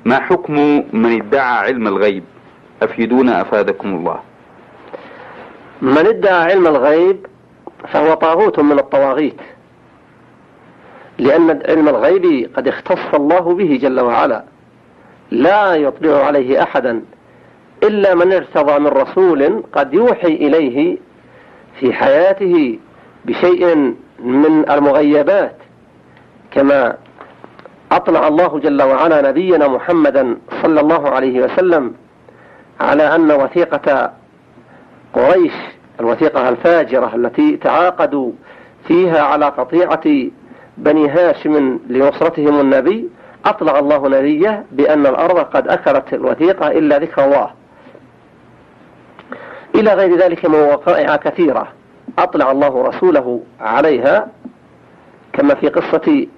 ما حكم من ادعى علم الغيب؟ أفيدونا أفادكم الله. من ادعى علم الغيب فهو طاغوت من الطواغيت، لأن علم الغيب قد اختص الله به جل وعلا، لا يطلع عليه أحدا إلا من ارتضى من رسول قد يوحي إليه في حياته بشيء من المغيبات، كما أطلع الله جل وعلا نبينا محمدا صلى الله عليه وسلم على أن وثيقة قريش، الوثيقة الفاجرة التي تعاقدوا فيها على قطيعة بني هاشم لنصرتهم النبي، أطلع الله نبيه بأن الأرض قد أكلت الوثيقة إلا ذكر الله، إلى غير ذلك من وقائع كثيرة أطلع الله رسوله عليها، كما في قصة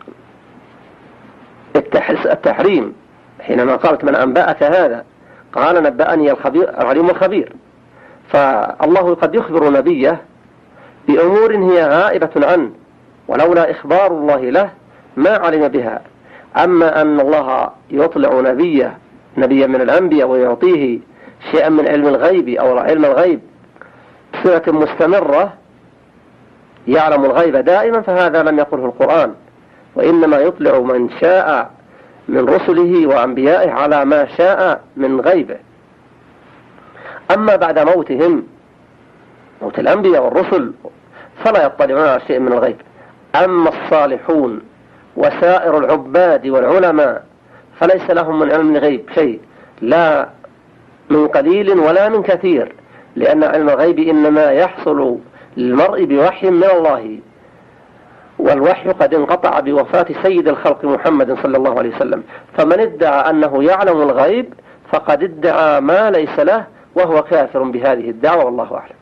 التحريم حينما قالت من أنبأك هذا؟ قال نبأني العليم الخبير. فالله قد يخبر نبيه بأمور هي غائبة عنه، ولولا إخبار الله له ما علم بها. أما أن الله يطلع نبيا من الأنبياء ويعطيه شيئا من علم الغيب أو علم الغيب بصفة مستمرة يعلم الغيب دائما، فهذا لم يقله القرآن، وإنما يطلع من شاء من رسله وأنبيائه على ما شاء من غيبه. أما بعد موتهم، موت الأنبياء والرسل، فلا يطلعون على شيء من الغيب. أما الصالحون وسائر العباد والعلماء فليس لهم من علم الغيب شيء، لا من قليل ولا من كثير، لأن علم الغيب إنما يحصل للمرء بوحي من الله، والوحي قد انقطع بوفاة سيد الخلق محمد صلى الله عليه وسلم. فمن ادعى أنه يعلم الغيب فقد ادعى ما ليس له، وهو كافر بهذه الدعوة، والله أعلم.